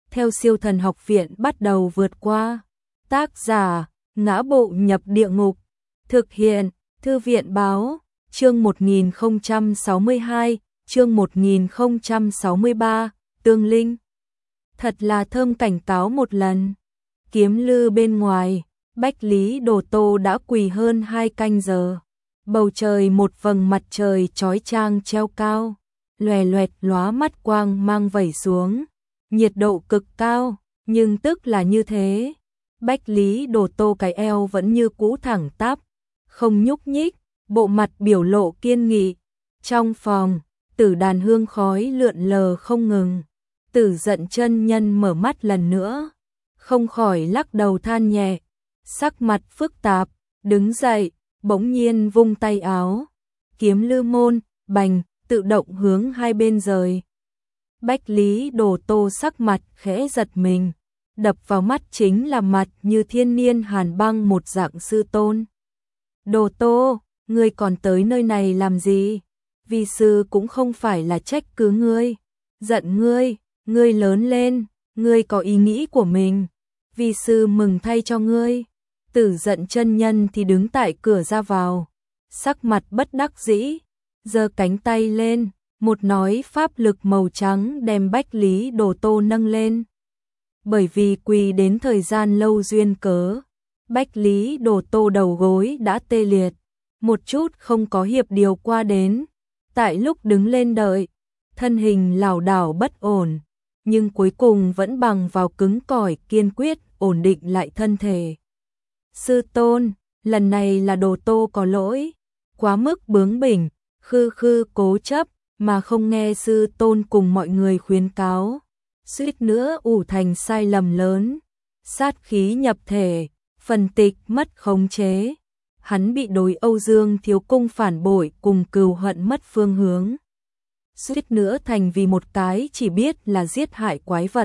theo Siêu Thần Học Viện bắt đầu vượt qua. Tác giả: Ngã Bộ Nhập Địa Ngục. Thực hiện: Thư viện báo. Chương 1062, chương 1063, Tương Linh. Thật là thơm. Cảnh cáo một lần. Kiếm lư bên ngoài, Bách Lý Đồ Tô đã quỳ hơn 2 canh giờ. Bầu trời một vầng mặt trời chói chang treo cao, loè loẹt lóa mắt quang mang vẩy xuống. Nhiệt độ cực cao, nhưng tức là như thế. Bách Lý Đồ Tô cái eo vẫn như cũ thẳng tắp, không nhúc nhích, bộ mặt biểu lộ kiên nghị. Trong phòng, Tử đàn hương khói lượn lờ không ngừng. Tử Giận chân nhân mở mắt lần nữa, không khỏi lắc đầu than nhẹ, sắc mặt phức tạp, đứng dậy, bỗng nhiên vung tay áo. Kiếm lư môn, bành, tự động hướng hai bên rời. Bách Lý Đồ Tô sắc mặt khẽ giật mình, đập vào mắt chính là mặt như thiên niên hàn băng một dạng sư tôn. Đồ Tô, ngươi còn tới nơi này làm gì? Vi sư cũng không phải là trách cứ ngươi, giận ngươi, ngươi lớn lên, ngươi có ý nghĩ của mình. Vi sư mừng thay cho ngươi. Tử Giận chân nhân thì đứng tại cửa ra vào, sắc mặt bất đắc dĩ, giơ cánh tay lên, một nói pháp lực màu trắng đem Bách Lý Đồ Tô nâng lên. Bởi vì quỳ đến thời gian lâu duyên cớ, Bách Lý Đồ Tô đầu gối đã tê liệt, một chút không có hiệp điều qua đến. Tại lúc đứng lên đợi, thân hình lảo đảo bất ổn, nhưng cuối cùng vẫn bằng vào cứng cỏi kiên quyết ổn định lại thân thể. Sư tôn, lần này là Đồ Tô có lỗi, quá mức bướng bỉnh, khư cố chấp, mà không nghe sư tôn cùng mọi người khuyến cáo, suýt nữa ủ thành sai lầm lớn. Sát khí nhập thể, phần tịch mất khống chế, hắn bị đối Âu Dương thiếu cung phản bội cùng cừu hận mất phương hướng, suýt nữa thành vì một cái chỉ biết là giết hại quái vật.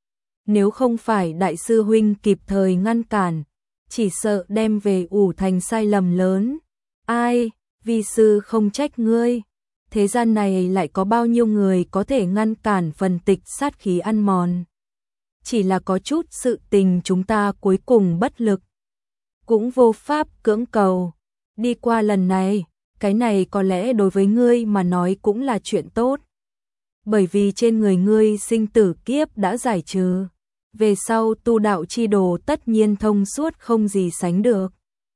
Nếu không phải đại sư huynh kịp thời ngăn cản, chỉ sợ đem về ủ thành sai lầm lớn. Ai, vi sư không trách ngươi. Thế gian này lại có bao nhiêu người có thể ngăn cản phần tịch sát khí ăn mòn. Chỉ là có chút sự tình chúng ta cuối cùng bất lực, cũng vô pháp cưỡng cầu. Đi qua lần này, cái này có lẽ đối với ngươi mà nói cũng là chuyện tốt. Bởi vì trên người ngươi sinh tử kiếp đã giải trừ, về sau tu đạo chi đồ tất nhiên thông suốt không gì sánh được.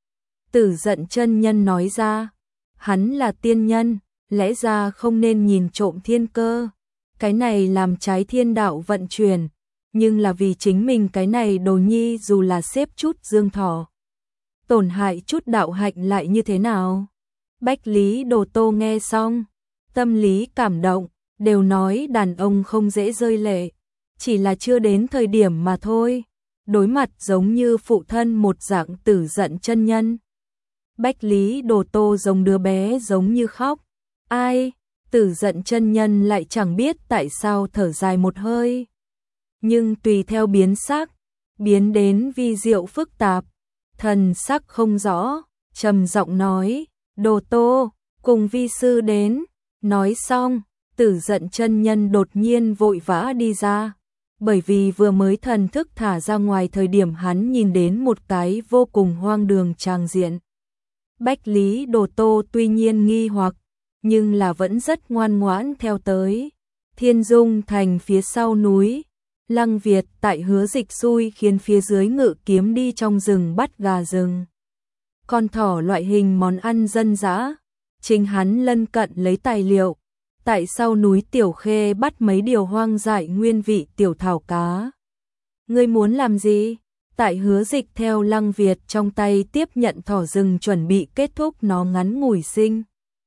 Tử Giận chân nhân nói ra, hắn là tiên nhân, lẽ ra không nên nhìn trộm thiên cơ, cái này làm trái thiên đạo vận chuyển, nhưng là vì chính mình cái này đồ nhi dù là xếp chút dương thọ, tổn hại chút đạo hạnh lại như thế nào? Bách Lý Đồ Tô nghe xong, tâm lý cảm động, đều nói đàn ông không dễ rơi lệ, chỉ là chưa đến thời điểm mà thôi. Đối mặt giống như phụ thân một dạng Tử Giận chân nhân, Bách Lý Đồ Tô giống đứa bé giống như khóc. Ai, Tử Giận chân nhân lại chẳng biết tại sao thở dài một hơi. Nhưng tùy theo biến sắc, biến đến vi diệu phức tạp, thần sắc không rõ, trầm giọng nói, Đồ Tô, cùng vi sư đến. Nói xong, Tử Giận chân nhân đột nhiên vội vã đi ra, bởi vì vừa mới thần thức thả ra ngoài thời điểm hắn nhìn đến một cái vô cùng hoang đường tràng diện. Bách Lý Đồ Tô tuy nhiên nghi hoặc, nhưng là vẫn rất ngoan ngoãn theo tới. Thiên Dung thành phía sau núi, Lăng Việt tại Hứa Dịch xui khiến phía dưới ngự kiếm đi trong rừng bắt gà rừng, con thỏ loại hình món ăn dân dã. Chính hắn lân cận lấy tài liệu, tại sau núi Tiểu Khê bắt mấy điều hoang dại nguyên vị tiểu thảo cá. Ngươi muốn làm gì? Tại Hứa Dịch theo Lăng Việt trong tay tiếp nhận thỏ rừng chuẩn bị kết thúc nó ngắn ngủi sinh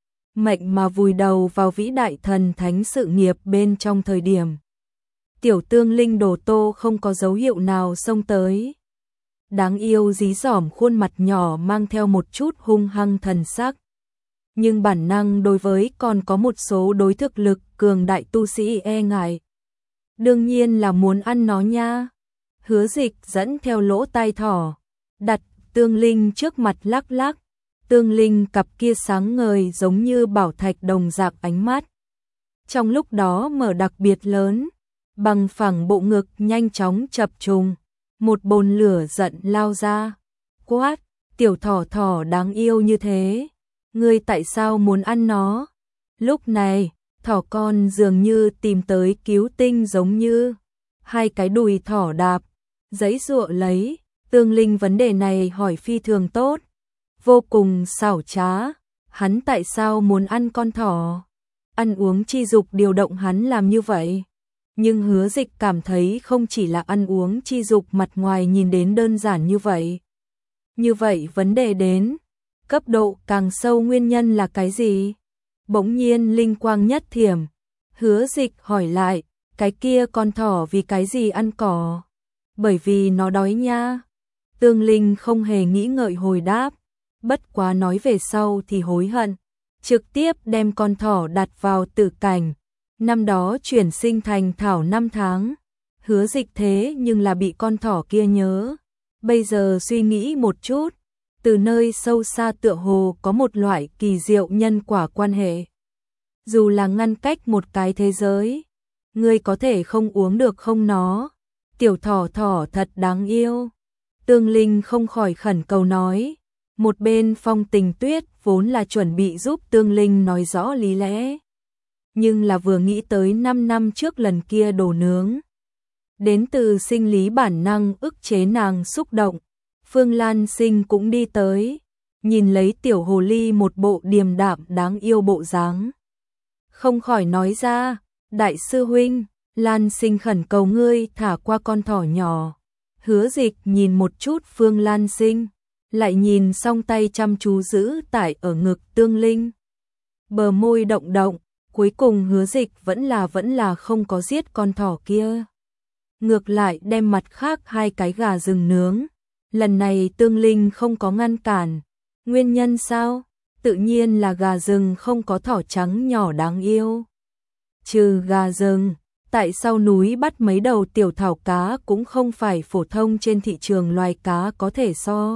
mệnh mà vùi đầu vào vĩ đại thần thánh sự nghiệp bên trong thời điểm. Tiểu Tương Linh Đồ Tô không có dấu hiệu nào xông tới. Đáng yêu dí dỏm khuôn mặt nhỏ mang theo một chút hung hăng thần sắc. Nhưng bản năng đối với còn có một số đối thực lực cường đại tu sĩ e ngại. Đương nhiên là muốn ăn nó nha. Hứa Dịch dẫn theo lỗ tai thỏ, đặt Tương Linh trước mặt lắc lắc. Tương Linh cặp kia sáng ngời giống như bảo thạch đồng dạng ánh mắt. Trong lúc đó mở đặc biệt lớn, bằng phẳng bộ ngực nhanh chóng chập trùng, một bồn lửa giận lao ra, quát, tiểu thỏ thỏ đáng yêu như thế, ngươi tại sao muốn ăn nó? Lúc này, thỏ con dường như tìm tới cứu tinh giống như hai cái đùi thỏ đạp, giãy giụa lấy, Tương Linh vấn đề này hỏi phi thường tốt, vô cùng xảo trá, hắn tại sao muốn ăn con thỏ? Ăn uống chi dục điều động hắn làm như vậy. Nhưng Hứa Dịch cảm thấy không chỉ là ăn uống chi dục mặt ngoài nhìn đến đơn giản như vậy. Như vậy vấn đề đến, cấp độ càng sâu nguyên nhân là cái gì? Bỗng nhiên linh quang nhất thiểm, Hứa Dịch hỏi lại, cái kia con thỏ vì cái gì ăn cỏ? Bởi vì nó đói nha. Tương Linh không hề nghĩ ngợi hồi đáp, bất quá nói về sau thì hối hận, trực tiếp đem con thỏ đặt vào tử cảnh. Năm đó chuyển sinh thành thảo 5 tháng, Hứa Dịch thế nhưng là bị con thỏ kia nhớ. Bây giờ suy nghĩ một chút, từ nơi sâu xa tựa hồ có một loại kỳ diệu nhân quả quan hệ. Dù là ngăn cách một cái thế giới, ngươi có thể không uống được không nó? Tiểu thỏ thỏ thật đáng yêu. Tương Linh không khỏi khẩn cầu nói. Một bên Phong Tình Tuyết vốn là chuẩn bị giúp Tương Linh nói rõ lý lẽ. Nhưng là vừa nghĩ tới 5 năm trước lần kia đồ nướng. Đến từ sinh lý bản năng ức chế nàng xúc động. Phương Lan Sinh cũng đi tới. Nhìn lấy tiểu hồ ly một bộ điềm đạm đáng yêu bộ dáng. Không khỏi nói ra, đại sư huynh, Lan Sinh khẩn cầu ngươi thả qua con thỏ nhỏ. Hứa Dịch nhìn một chút Phương Lan Sinh, lại nhìn xong tay chăm chú giữ tại ở ngực Tương Linh. Bờ môi động động, cuối cùng Hứa Dịch vẫn là không có giết con thỏ kia. Ngược lại đem mặt khác hai cái gà rừng nướng. Lần này Tương Linh không có ngăn cản. Nguyên nhân sao? Tự nhiên là gà rừng không có thỏ trắng nhỏ đáng yêu. Trừ gà rừng, tại sao núi bắt mấy đầu tiểu thảo cá cũng không phải phổ thông trên thị trường loài cá có thể so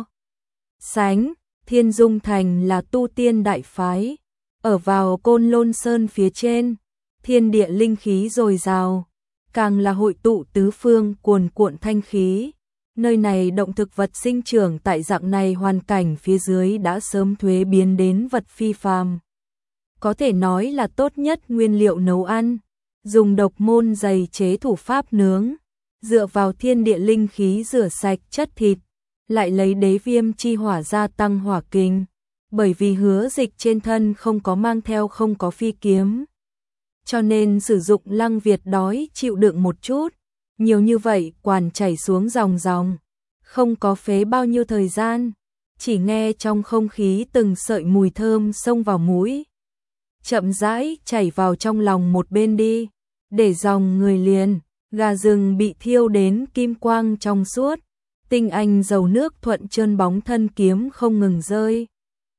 sánh. Thiên Dung Thành là tu tiên đại phái, ở vào Côn Lôn Sơn phía trên, thiên địa linh khí dồi dào, càng là hội tụ tứ phương cuồn cuộn thanh khí. Nơi này động thực vật sinh trưởng tại dạng này hoàn cảnh phía dưới đã sớm thuế biến đến vật phi phàm. Có thể nói là tốt nhất nguyên liệu nấu ăn, dùng độc môn dày chế thủ pháp nướng, dựa vào thiên địa linh khí rửa sạch chất thịt, lại lấy đế viêm chi hỏa gia tăng hỏa kinh, bởi vì Hứa Dịch trên thân không có mang theo không có phi kiếm. Cho nên sử dụng Lăng Việt đói chịu đựng một chút, nhiều như vậy quản chảy xuống dòng dòng, không có phế bao nhiêu thời gian, chỉ nghe trong không khí từng sợi mùi thơm xông vào mũi. Chậm rãi chảy vào trong lòng một bên đi, để dòng người liền, gà rừng bị thiêu đến kim quang trong suốt, tinh anh dầu nước thuận trơn bóng thân kiếm không ngừng rơi.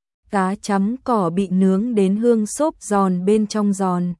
Cá chấm cỏ bị nướng đến hương xốp giòn bên trong giòn.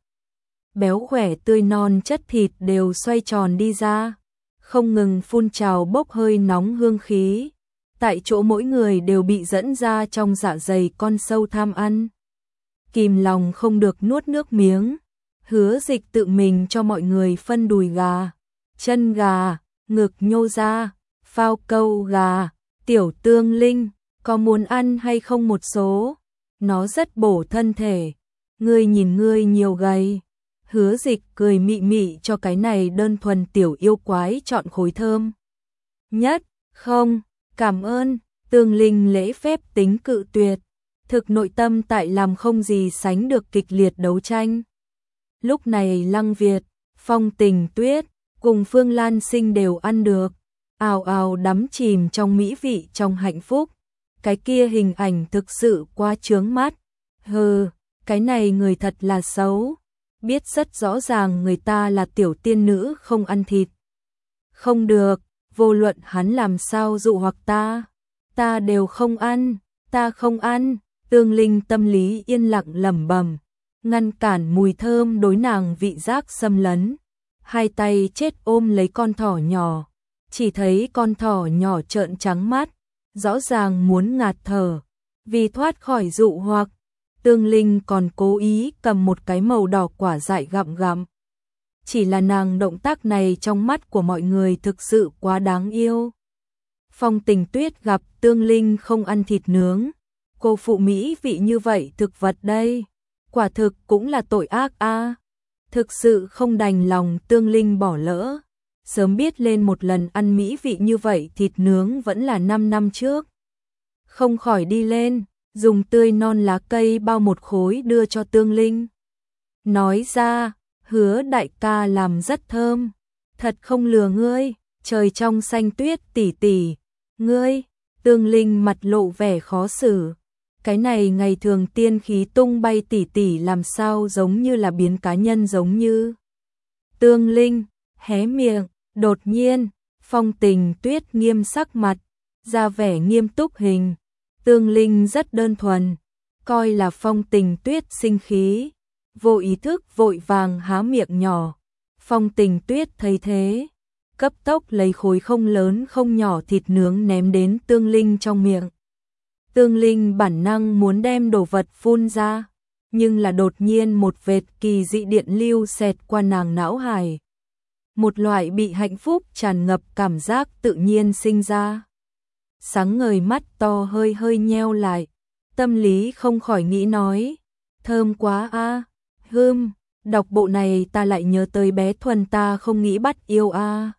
Béo khỏe tươi non chất thịt đều xoay tròn đi ra, không ngừng phun trào bốc hơi nóng hương khí. Tại chỗ mỗi người đều bị dẫn ra trong dạ dày con sâu tham ăn. Kìm lòng không được nuốt nước miếng. Hứa Dịch tự mình cho mọi người phân đùi gà, chân gà, ngực nhô ra, phao câu gà. Tiểu Tương Linh, có muốn ăn hay không một số? Nó rất bổ thân thể. Ngươi nhìn ngươi nhiều gầy. Hứa Dịch cười mị mị cho cái này đơn thuần tiểu yêu quái chọn khối thơm nhất. Không, cảm ơn. Tương Linh lễ phép tính cự tuyệt, thực nội tâm tại làm không gì sánh được kịch liệt đấu tranh. Lúc này Lăng Việt, Phong Tình Tuyết cùng Phương Lan Sinh đều ăn được, ào ào đắm chìm trong mỹ vị trong hạnh phúc. Cái kia hình ảnh thực sự quá chướng mắt. Hừ, cái này người thật là xấu. Biết rất rõ ràng người ta là tiểu tiên nữ không ăn thịt. Không được, vô luận hắn làm sao dụ hoặc ta đều không ăn, ta không ăn. Tương Linh tâm lý yên lặng lẩm bẩm, ngăn cản mùi thơm đối nàng vị giác xâm lấn. Hai tay chết ôm lấy con thỏ nhỏ, chỉ thấy con thỏ nhỏ trợn trắng mắt, rõ ràng muốn ngạt thở. Vì thoát khỏi dụ hoặc, Tương Linh còn cố ý cầm một cái màu đỏ quả dại gặm gặm. chỉ là nàng động tác này trong mắt của mọi người thực sự quá đáng yêu. Phong Tình Tuyết gặp Tương Linh không ăn thịt nướng, cô phụ mỹ vị như vậy thực vật đây, quả thực cũng là tội ác a. Thực sự không đành lòng Tương Linh bỏ lỡ, sớm biết lên một lần ăn mỹ vị như vậy thịt nướng vẫn là 5 năm trước. Không khỏi đi lên, dùng tươi non lá cây bao một khối đưa cho Tương Linh. Nói ra, Hứa đại ca làm rất thơm, thật không lừa ngươi, trời trong xanh tuyết tỉ tỉ, ngươi. Tương Linh mặt lộ vẻ khó xử. Cái này ngày thường tiên khí tung bay tỉ tỉ làm sao giống như là biến cá nhân giống như. Tương Linh hé miệng, đột nhiên, Phong Tình Tuyết nghiêm sắc mặt, ra vẻ nghiêm túc hình. Tương Linh rất đơn thuần, coi là Phong Tình Tuyết sinh khí, vô ý thức vội vàng há miệng nhỏ. Phong Tình Tuyết thấy thế, cấp tốc lấy khối không lớn không nhỏ thịt nướng ném đến Tương Linh trong miệng. Tương Linh bản năng muốn đem đồ vật phun ra, nhưng là đột nhiên một vệt kỳ dị điện lưu xẹt qua nàng não hải. Một loại bị hạnh phúc tràn ngập cảm giác tự nhiên sinh ra. Sáng ngời mắt to hơi hơi nheo lại, tâm lý không khỏi nghĩ nói, thơm quá a. Đọc bộ này ta lại nhớ tới bé Thuần ta không nghĩ bắt yêu a.